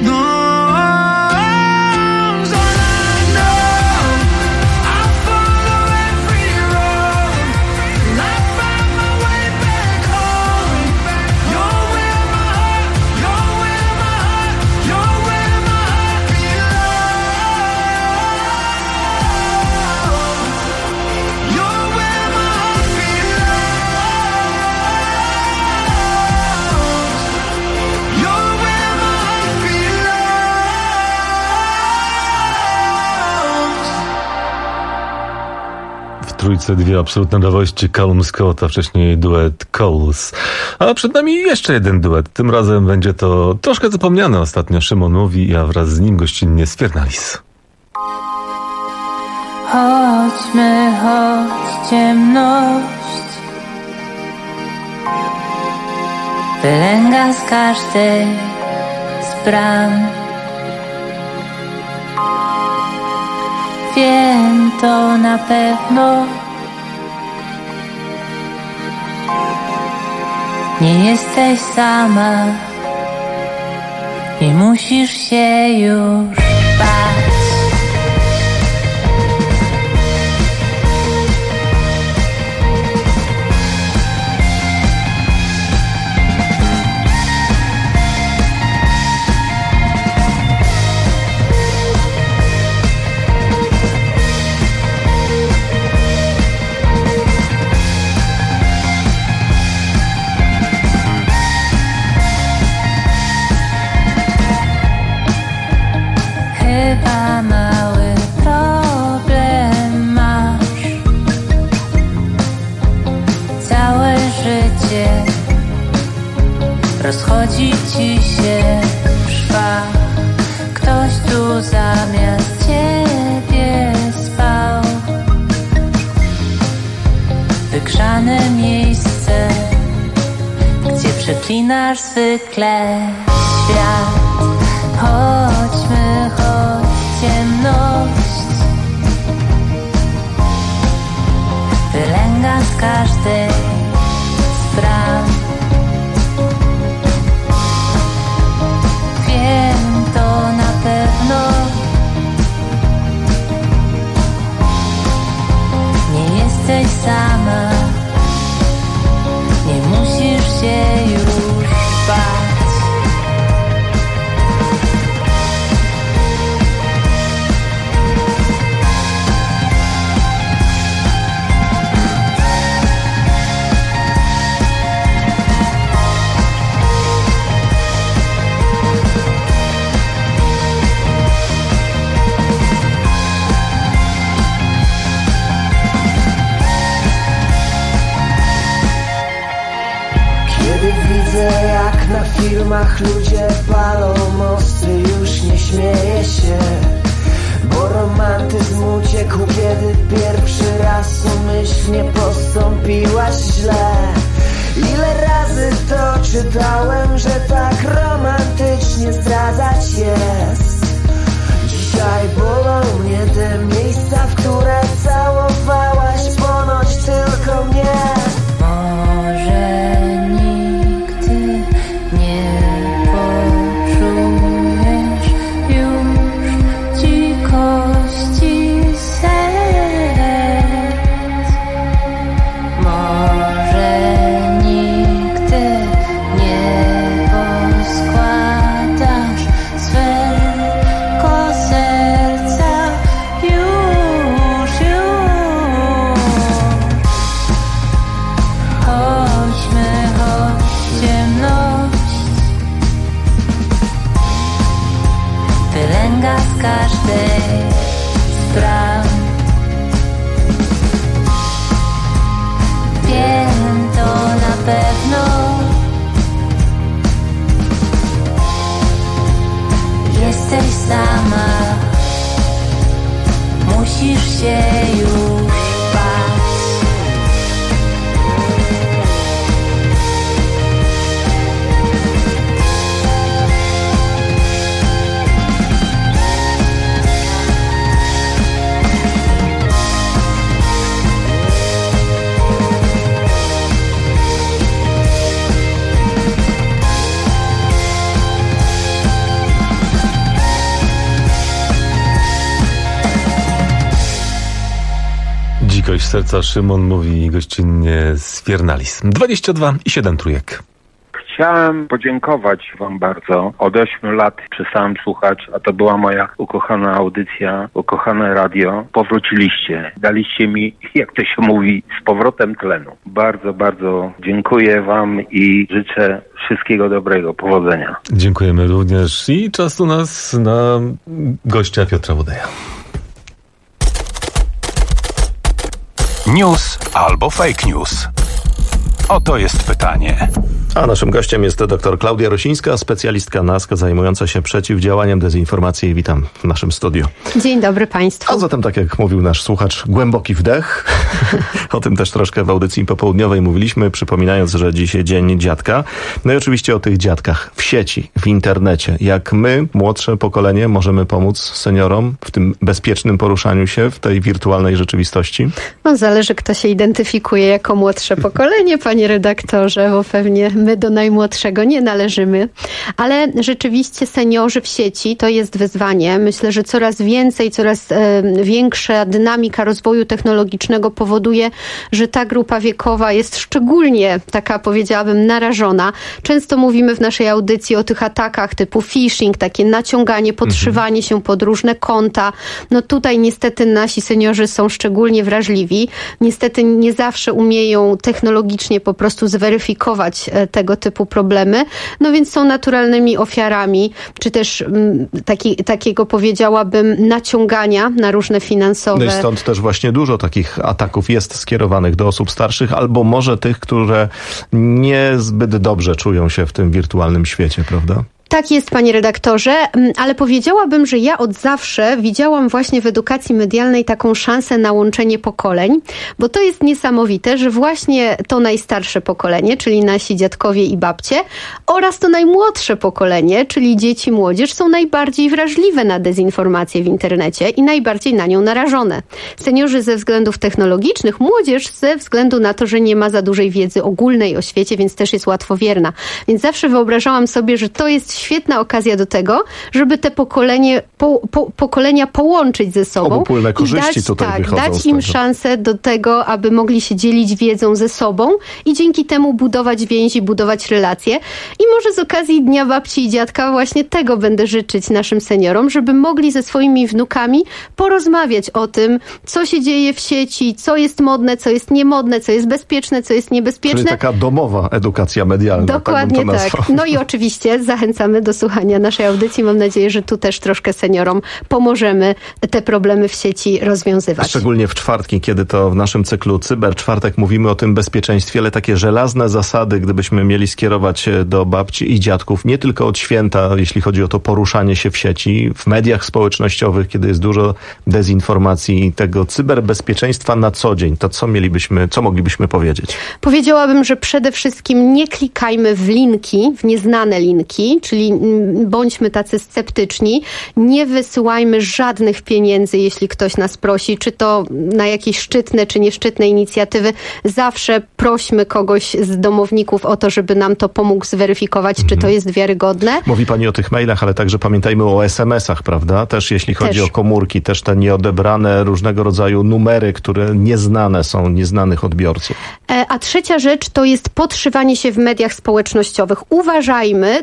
belongs. And I know I'll follow every road till I find my way back home. You're where my heart, you're where my heart, you're where my heart belongs. You're where my heart belongs. You're where my heart belongs. W trójce dwie absolutne nowości, Callum Scott, a wcześniej duet Coles. A przed nami jeszcze jeden duet. Tym razem będzie to troszkę zapomniane ostatnio. Szymon mówi, a wraz z nim gościnnie Sfiernalis. Chodźmy, choć ciemność wylęga z każdej z bram. Wiem to na pewno, nie jesteś sama, nie musisz się już bać. Chyba mały problem masz. Całe życie rozchodzi ci się w szwach. Ktoś tu zamiast ciebie spał. Wygrzane miejsce, gdzie przeklinasz zwykle świat. Chodźmy, choć ciemność wylęga z każdej z bram. Wiem to na pewno, nie jesteś sama, nie musisz się już bać. Jak na filmach ludzie palą mosty, już nie śmieję się, bo romantyzm uciekł, kiedy pierwszy raz umyślnie postąpiłaś źle. Ile razy to czytałem, że tak romantycznie zdradzać jest. Dzisiaj bolą mnie te miejsca, w które całowałaś ponoć tylko mnie. Może nigdy nie poczujesz już dzikości serc. Może nigdy serca Szymon mówi gościnnie z Fiernalis. 22 i 7 trójek. Chciałem podziękować wam bardzo. Od 8 lat przestałem słuchać, a to była moja ukochana audycja, ukochane radio. Powróciliście. Daliście mi, jak to się mówi, z powrotem tlenu. Bardzo, bardzo dziękuję wam i życzę wszystkiego dobrego. Powodzenia. Dziękujemy również i czas u nas na gościa Piotra Budeja. News albo fake news? Oto jest pytanie. A naszym gościem jest dr Klaudia Rosińska, specjalistka NASK zajmująca się przeciwdziałaniem dezinformacji. Witam w naszym studiu. Dzień dobry Państwu. A zatem, tak jak mówił nasz słuchacz, głęboki wdech. O tym też troszkę w audycji popołudniowej mówiliśmy, przypominając, że dzisiaj Dzień Dziadka. No i oczywiście o tych dziadkach w sieci, w internecie. Jak my, młodsze pokolenie, możemy pomóc seniorom w tym bezpiecznym poruszaniu się w tej wirtualnej rzeczywistości? No zależy, kto się identyfikuje jako młodsze pokolenie, panie redaktorze, bo pewnie my do najmłodszego nie należymy. Ale rzeczywiście seniorzy w sieci to jest wyzwanie. Myślę, że coraz więcej, coraz większa dynamika rozwoju technologicznego powoduje, że ta grupa wiekowa jest szczególnie taka, powiedziałabym, narażona. Często mówimy w naszej audycji o tych atakach typu phishing, takie naciąganie, podszywanie się pod różne konta. No tutaj niestety nasi seniorzy są szczególnie wrażliwi. Niestety nie zawsze umieją technologicznie po prostu zweryfikować tego typu problemy, no więc są naturalnymi ofiarami, czy też takiego, powiedziałabym, naciągania na różne finansowe. No i stąd też właśnie dużo takich ataków jest skierowanych do osób starszych, albo może tych, które niezbyt dobrze czują się w tym wirtualnym świecie, prawda? Tak jest, panie redaktorze, ale powiedziałabym, że ja od zawsze widziałam właśnie w edukacji medialnej taką szansę na łączenie pokoleń, bo to jest niesamowite, że właśnie to najstarsze pokolenie, czyli nasi dziadkowie i babcie, oraz to najmłodsze pokolenie, czyli dzieci, młodzież, są najbardziej wrażliwe na dezinformację w internecie i najbardziej na nią narażone. Seniorzy ze względów technologicznych, młodzież ze względu na to, że nie ma za dużej wiedzy ogólnej o świecie, więc też jest łatwowierna. Więc zawsze wyobrażałam sobie, że to jest świetna okazja do tego, żeby te pokolenia połączyć ze sobą. Obopólne korzyści dać im szansę do tego, aby mogli się dzielić wiedzą ze sobą i dzięki temu budować więzi, budować relacje. I może z okazji Dnia Babci i Dziadka właśnie tego będę życzyć naszym seniorom, żeby mogli ze swoimi wnukami porozmawiać o tym, co się dzieje w sieci, co jest modne, co jest niemodne, co jest bezpieczne, co jest niebezpieczne. Czyli taka domowa edukacja medialna. Dokładnie tak. No i oczywiście zachęcamy do słuchania naszej audycji. Mam nadzieję, że tu też troszkę seniorom pomożemy te problemy w sieci rozwiązywać. Szczególnie w czwartki, kiedy to w naszym cyklu Cyberczwartek mówimy o tym bezpieczeństwie, ale takie żelazne zasady, gdybyśmy mieli skierować do babci i dziadków, nie tylko od święta, jeśli chodzi o to poruszanie się w sieci, w mediach społecznościowych, kiedy jest dużo dezinformacji i tego cyberbezpieczeństwa na co dzień, to co moglibyśmy powiedzieć? Powiedziałabym, że przede wszystkim nie klikajmy w linki, w nieznane linki, czyli bądźmy tacy sceptyczni, nie wysyłajmy żadnych pieniędzy, jeśli ktoś nas prosi, czy to na jakieś szczytne, czy nieszczytne inicjatywy. Zawsze prośmy kogoś z domowników o to, żeby nam to pomógł zweryfikować, czy to jest wiarygodne. Mówi pani o tych mailach, ale także pamiętajmy o SMS-ach, prawda? Też jeśli chodzi o komórki, też te nieodebrane różnego rodzaju numery, które nieznane są, nieznanych odbiorców. A trzecia rzecz to jest podszywanie się w mediach społecznościowych. Uważajmy,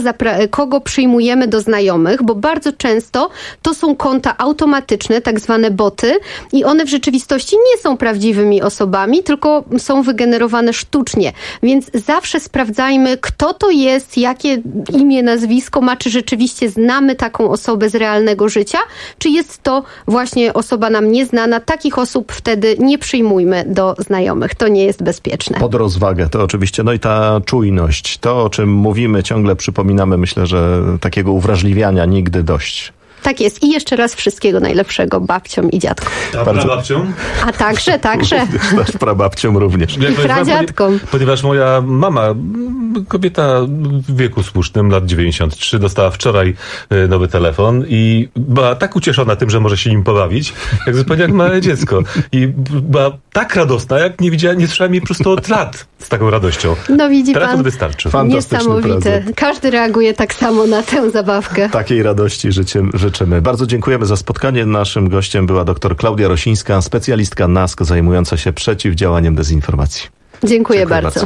kogo przyjmujemy do znajomych, bo bardzo często to są konta automatyczne, tak zwane boty i one w rzeczywistości nie są prawdziwymi osobami, tylko są wygenerowane sztucznie. Więc zawsze sprawdzajmy, kto to jest, jakie imię, nazwisko ma, czy rzeczywiście znamy taką osobę z realnego życia, czy jest to właśnie osoba nam nieznana. Takich osób wtedy nie przyjmujmy do znajomych. To nie jest bezpieczne. Pod rozwagę to oczywiście. No i ta czujność, to o czym mówimy, ciągle przypominamy, myślę, że takiego uwrażliwiania nigdy dość. Tak jest. I jeszcze raz wszystkiego najlepszego babciom i dziadkom. A prababciom? A także. Też prababciom również. I pradziadkom. Ponieważ moja mama kobieta w wieku słusznym, lat 93, dostała wczoraj nowy telefon i była tak ucieszona tym, że może się nim pobawić, jak zupełnie jak małe dziecko. I była tak radosna, jak nie słyszałem jej po prostu od lat z taką radością. No widzi telefon pan, wystarczy. Niesamowite. Każdy reaguje tak samo na tę zabawkę. Takiej radości życzymy. Bardzo dziękujemy za spotkanie. Naszym gościem była dr Klaudia Rosińska, specjalistka NASK zajmująca się przeciwdziałaniem dezinformacji. Dziękuję bardzo.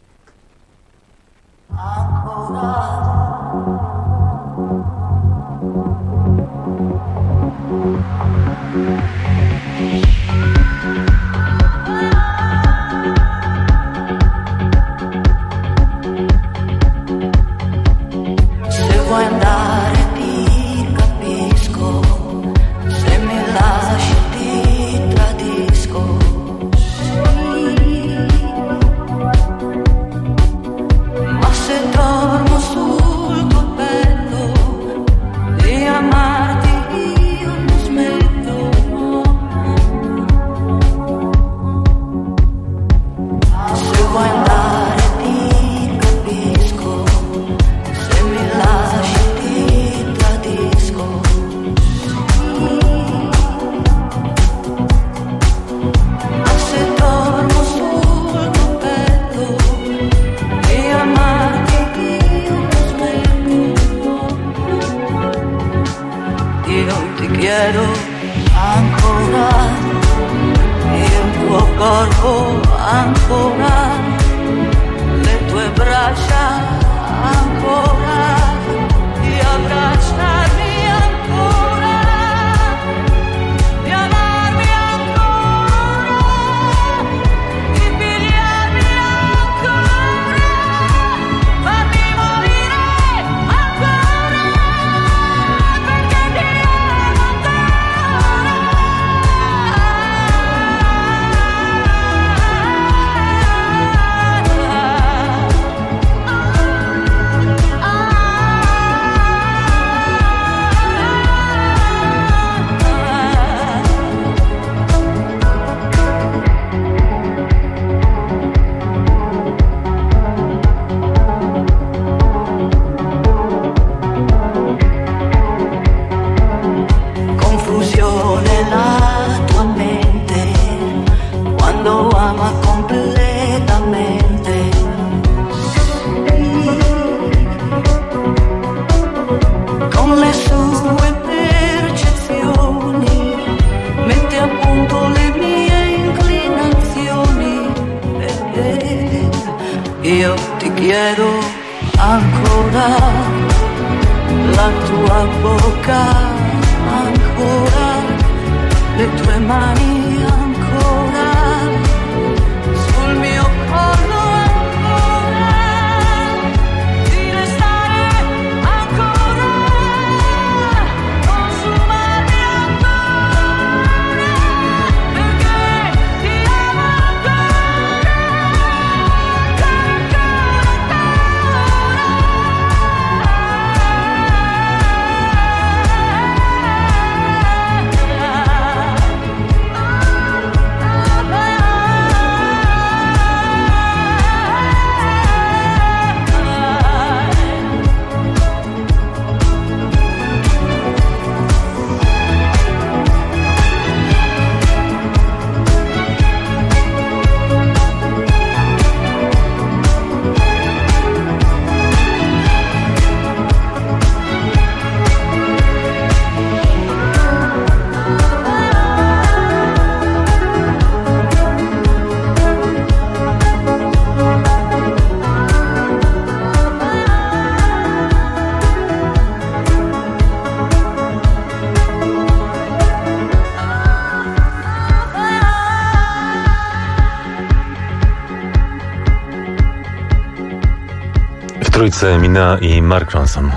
Trójce Mina i Mark Ronson.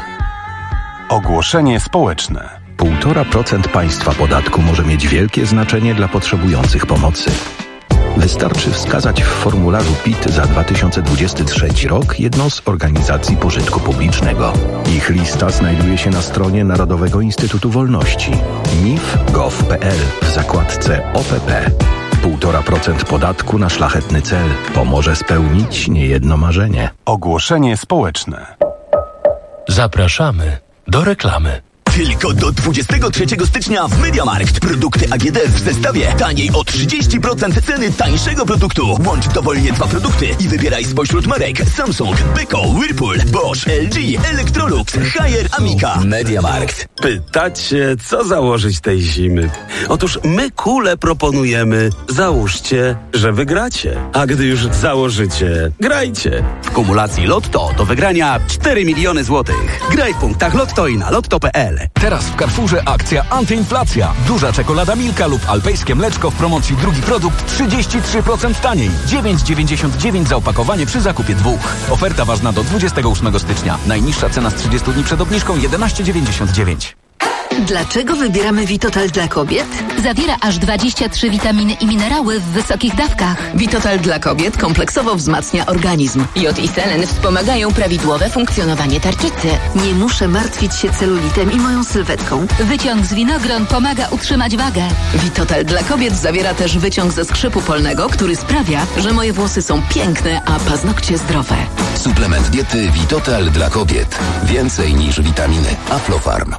Ogłoszenie społeczne. 1,5% państwa podatku może mieć wielkie znaczenie dla potrzebujących pomocy. Wystarczy wskazać w formularzu PIT za 2023 rok jedną z organizacji pożytku publicznego. Ich lista znajduje się na stronie Narodowego Instytutu Wolności NIF.gov.pl w zakładce OPP. 1,5% podatku na szlachetny cel pomoże spełnić niejedno marzenie. Ogłoszenie społeczne. Zapraszamy do reklamy. Tylko do 23 stycznia w MediaMarkt. Produkty AGD w zestawie taniej o 30% ceny tańszego produktu. Łącz dowolnie 2 produkty i wybieraj spośród marek Samsung, Beko, Whirlpool, Bosch, LG, Electrolux, Haier, Amica. MediaMarkt. Pytacie, co założyć tej zimy? Otóż my kule proponujemy. Załóżcie, że wygracie. A gdy już założycie, grajcie. W kumulacji Lotto do wygrania 4 miliony złotych. Graj w punktach Lotto i na lotto.pl. Teraz w Carrefourze akcja antyinflacja. Duża czekolada Milka lub alpejskie mleczko w promocji drugi produkt 33% taniej. 9,99 za opakowanie przy zakupie 2. Oferta ważna do 28 stycznia. Najniższa cena z 30 dni przed obniżką 11,99. Dlaczego wybieramy Vitotal dla kobiet? Zawiera aż 23 witaminy i minerały w wysokich dawkach. Vitotal dla kobiet kompleksowo wzmacnia organizm. Jod i selen wspomagają prawidłowe funkcjonowanie tarczycy. Nie muszę martwić się celulitem i moją sylwetką. Wyciąg z winogron pomaga utrzymać wagę. Vitotal dla kobiet zawiera też wyciąg ze skrzypu polnego, który sprawia, że moje włosy są piękne, a paznokcie zdrowe. Suplement diety Vitotal dla kobiet. Więcej niż witaminy. Aflofarm.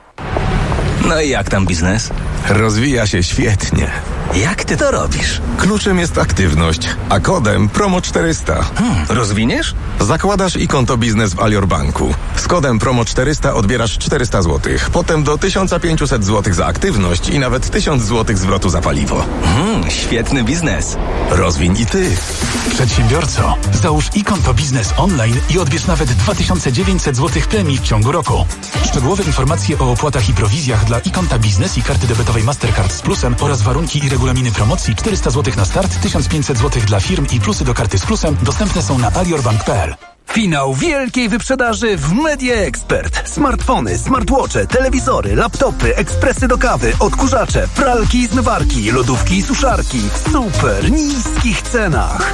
No i jak tam biznes? Rozwija się świetnie. Jak ty to robisz? Kluczem jest aktywność, a kodem PROMO400. Rozwiniesz? Zakładasz i konto biznes w Alior Banku. Z kodem PROMO400 odbierasz 400 zł. Potem do 1500 zł za aktywność i nawet 1000 zł zwrotu za paliwo. Świetny biznes. Rozwiń i ty. Przedsiębiorco, załóż i konto biznes online i odbierz nawet 2900 zł premii w ciągu roku. Szczegółowe informacje o opłatach i prowizjach dla i konta biznes i karty debetowej Mastercard z plusem oraz warunki i regulaminy promocji 400 zł na start, 1500 zł dla firm i plusy do karty z plusem dostępne są na aliorbank.pl. Finał wielkiej wyprzedaży w Media Expert. Smartfony, smartwatche, telewizory, laptopy, ekspresy do kawy, odkurzacze, pralki i zmywarki, lodówki i suszarki w super niskich cenach.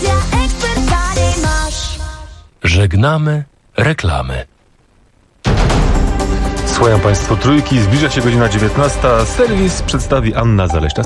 Żegnamy reklamy. Słuchają Państwo Trójki, zbliża się godzina 19. Serwis przedstawi Anna Zaleśna.